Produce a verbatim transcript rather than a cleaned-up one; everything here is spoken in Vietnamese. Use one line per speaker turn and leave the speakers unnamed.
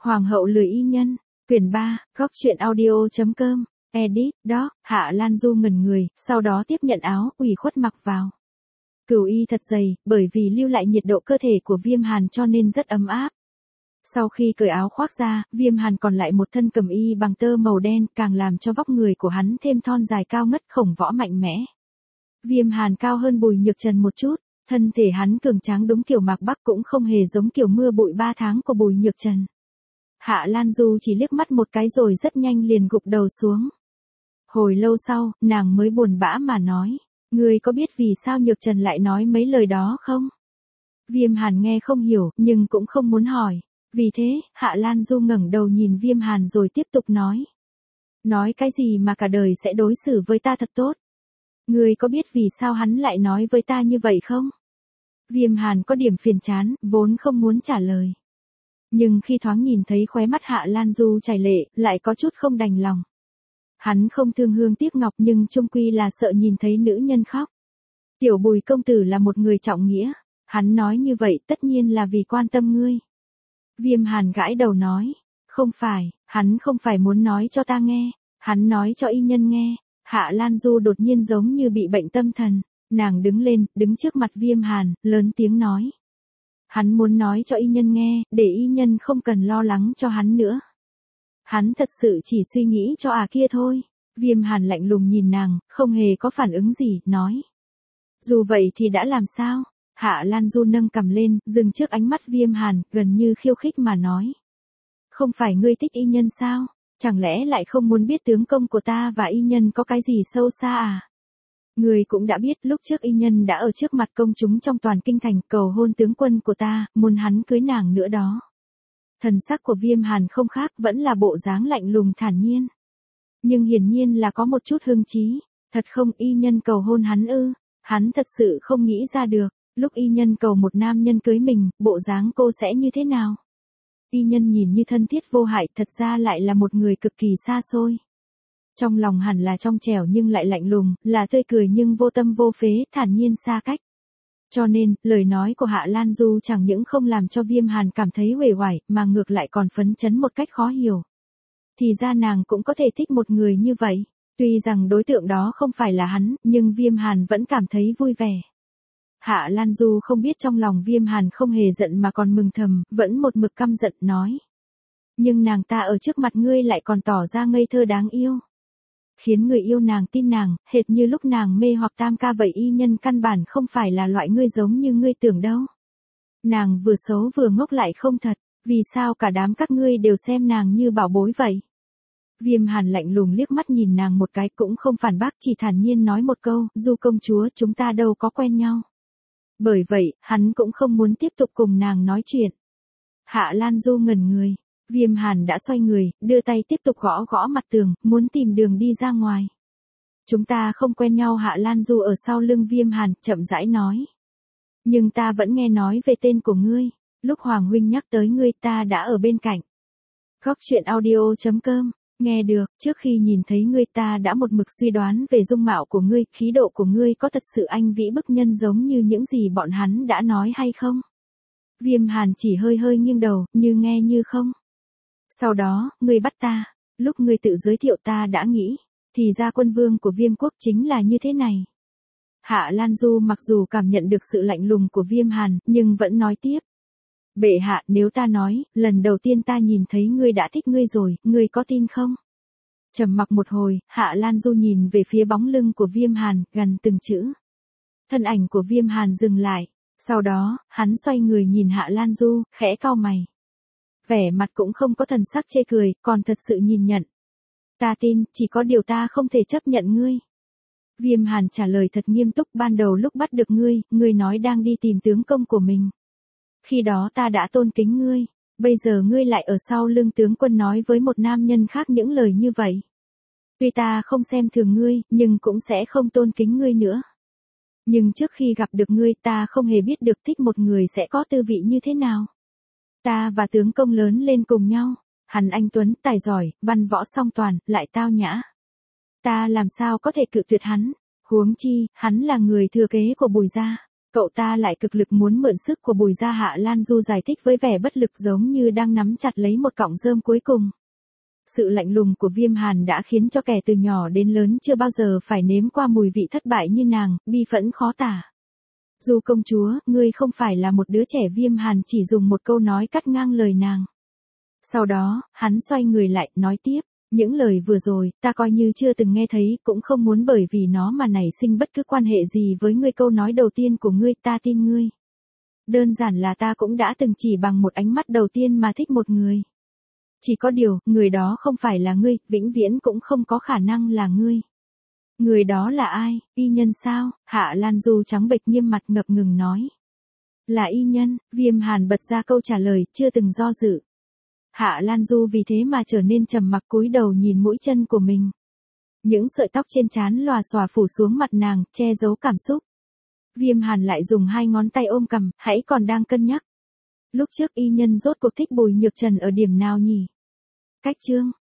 Hoàng hậu lười y nhân, quyển ba, góc truyện audio.com, edit, đó, Hạ Lan Du ngẩn người, sau đó tiếp nhận áo, ủy khuất mặc vào. Cửu y thật dày, bởi vì lưu lại nhiệt độ cơ thể của Viêm Hàn cho nên rất ấm áp. Sau khi cởi áo khoác ra, Viêm Hàn còn lại một thân cẩm y bằng tơ màu đen, càng làm cho vóc người của hắn thêm thon dài cao ngất khổng võ mạnh mẽ. Viêm Hàn cao hơn Bùi Nhược Trần một chút, thân thể hắn cường tráng đúng kiểu Mạc Bắc cũng không hề giống kiểu mưa bụi ba tháng của Bùi Nhược Trần. Hạ Lan Du chỉ liếc mắt một cái rồi rất nhanh liền gục đầu xuống. Hồi lâu sau, nàng mới buồn bã mà nói, ngươi có biết vì sao Nhược Trần lại nói mấy lời đó không? Viêm Hàn nghe không hiểu, nhưng cũng không muốn hỏi. Vì thế, Hạ Lan Du ngẩng đầu nhìn Viêm Hàn rồi tiếp tục nói. Nói cái gì mà cả đời sẽ đối xử với ta thật tốt? Ngươi có biết vì sao hắn lại nói với ta như vậy không? Viêm Hàn có điểm phiền chán, vốn không muốn trả lời. Nhưng khi thoáng nhìn thấy khóe mắt Hạ Lan Du chảy lệ, lại có chút không đành lòng. Hắn không thương hương tiếc ngọc nhưng chung quy là sợ nhìn thấy nữ nhân khóc. Tiểu Bùi công tử là một người trọng nghĩa, hắn nói như vậy tất nhiên là vì quan tâm ngươi. Viêm Hàn gãi đầu nói, không phải, hắn không phải muốn nói cho ta nghe, hắn nói cho y nhân nghe. Hạ Lan Du đột nhiên giống như bị bệnh tâm thần, nàng đứng lên, đứng trước mặt Viêm Hàn, lớn tiếng nói. Hắn muốn nói cho y nhân nghe, để y nhân không cần lo lắng cho hắn nữa. Hắn thật sự chỉ suy nghĩ cho à kia thôi. Viêm Hàn lạnh lùng nhìn nàng, không hề có phản ứng gì, nói. Dù vậy thì đã làm sao? Hạ Lan Du nâng cằm lên, dừng trước ánh mắt Viêm Hàn, gần như khiêu khích mà nói. Không phải ngươi thích y nhân sao? Chẳng lẽ lại không muốn biết tướng công của ta và y nhân có cái gì sâu xa à? Ngươi cũng đã biết lúc trước y nhân đã ở trước mặt công chúng trong toàn kinh thành cầu hôn tướng quân của ta, muốn hắn cưới nàng nữa đó. Thần sắc của Viêm Hàn không khác, vẫn là bộ dáng lạnh lùng thản nhiên. Nhưng hiển nhiên là có một chút hương trí. Thật không, y nhân cầu hôn hắn ư? Hắn thật sự không nghĩ ra được, lúc y nhân cầu một nam nhân cưới mình, bộ dáng cô sẽ như thế nào? Y nhân nhìn như thân thiết vô hại, thật ra lại là một người cực kỳ xa xôi. Trong lòng hẳn là trong trẻo nhưng lại lạnh lùng, là tươi cười nhưng vô tâm vô phế, thản nhiên xa cách. Cho nên, lời nói của Hạ Lan Du chẳng những không làm cho Viêm Hàn cảm thấy uể oải, mà ngược lại còn phấn chấn một cách khó hiểu. Thì ra nàng cũng có thể thích một người như vậy. Tuy rằng đối tượng đó không phải là hắn, nhưng Viêm Hàn vẫn cảm thấy vui vẻ. Hạ Lan Du không biết trong lòng Viêm Hàn không hề giận mà còn mừng thầm, vẫn một mực căm giận nói. Nhưng nàng ta ở trước mặt ngươi lại còn tỏ ra ngây thơ đáng yêu. Khiến người yêu nàng tin nàng, hệt như lúc nàng mê hoặc Tam ca vậy. Y nhân căn bản không phải là loại ngươi giống như ngươi tưởng đâu. Nàng vừa xấu vừa ngốc lại không thật, vì sao cả đám các ngươi đều xem nàng như bảo bối vậy? Viêm Hàn lạnh lùng liếc mắt nhìn nàng một cái cũng không phản bác, chỉ thản nhiên nói một câu, Du công chúa chúng ta đâu có quen nhau. Bởi vậy, hắn cũng không muốn tiếp tục cùng nàng nói chuyện. Hạ Lan Du ngẩn người, Viêm Hàn đã xoay người, đưa tay tiếp tục gõ gõ mặt tường, muốn tìm đường đi ra ngoài. Chúng ta không quen nhau. Hạ Lan Du ở sau lưng Viêm Hàn, chậm rãi nói. Nhưng ta vẫn nghe nói về tên của ngươi, lúc Hoàng huynh nhắc tới ngươi ta đã ở bên cạnh. Góc truyện audio.com, nghe được, trước khi nhìn thấy ngươi ta đã một mực suy đoán về dung mạo của ngươi, khí độ của ngươi có thật sự anh vĩ bức nhân giống như những gì bọn hắn đã nói hay không? Viêm Hàn chỉ hơi hơi nghiêng đầu, như nghe như không. Sau đó, ngươi bắt ta, lúc ngươi tự giới thiệu ta đã nghĩ, thì ra quân vương của Viêm quốc chính là như thế này. Hạ Lan Du mặc dù cảm nhận được sự lạnh lùng của Viêm Hàn, nhưng vẫn nói tiếp. Bệ hạ, nếu ta nói, lần đầu tiên ta nhìn thấy ngươi đã thích ngươi rồi, ngươi có tin không? Trầm mặc một hồi, Hạ Lan Du nhìn về phía bóng lưng của Viêm Hàn, gần từng chữ. Thân ảnh của Viêm Hàn dừng lại, sau đó, hắn xoay người nhìn Hạ Lan Du, khẽ cau mày. Vẻ mặt cũng không có thần sắc chê cười, còn thật sự nhìn nhận. Ta tin, chỉ có điều ta không thể chấp nhận ngươi. Viêm Hàn trả lời thật nghiêm túc, ban đầu lúc bắt được ngươi, ngươi nói đang đi tìm tướng công của mình. Khi đó ta đã tôn kính ngươi, bây giờ ngươi lại ở sau lưng tướng quân nói với một nam nhân khác những lời như vậy. Tuy ta không xem thường ngươi, nhưng cũng sẽ không tôn kính ngươi nữa. Nhưng trước khi gặp được ngươi ta không hề biết được thích một người sẽ có tư vị như thế nào. Ta và tướng công lớn lên cùng nhau, hắn anh tuấn, tài giỏi, văn võ song toàn, lại tao nhã. Ta làm sao có thể cự tuyệt hắn, huống chi, hắn là người thừa kế của Bùi gia. Cậu ta lại cực lực muốn mượn sức của Bùi gia. Hạ Lan Du giải thích với vẻ bất lực giống như đang nắm chặt lấy một cọng rơm cuối cùng. Sự lạnh lùng của Viêm Hàn đã khiến cho kẻ từ nhỏ đến lớn chưa bao giờ phải nếm qua mùi vị thất bại như nàng, bi phẫn khó tả. Du công chúa, ngươi không phải là một đứa trẻ. Viêm Hàn chỉ dùng một câu nói cắt ngang lời nàng. Sau đó, hắn xoay người lại, nói tiếp, những lời vừa rồi, ta coi như chưa từng nghe thấy, cũng không muốn bởi vì nó mà nảy sinh bất cứ quan hệ gì với ngươi. Câu nói đầu tiên của ngươi, ta tin ngươi. Đơn giản là ta cũng đã từng chỉ bằng một ánh mắt đầu tiên mà thích một người. Chỉ có điều, người đó không phải là ngươi, vĩnh viễn cũng không có khả năng là ngươi. Người đó là ai, y nhân sao? Hạ Lan Du trắng bệch nghiêm mặt ngập ngừng nói. Là y nhân. Viêm Hàn bật ra câu trả lời, chưa từng do dự. Hạ Lan Du vì thế mà trở nên trầm mặc, cúi đầu nhìn mũi chân của mình. Những sợi tóc trên trán lòa xòa phủ xuống mặt nàng, che giấu cảm xúc. Viêm Hàn lại dùng hai ngón tay ôm cằm, hãy còn đang cân nhắc. Lúc trước y nhân rốt cuộc thích Bùi Nhược Trần ở điểm nào nhỉ? Cách chương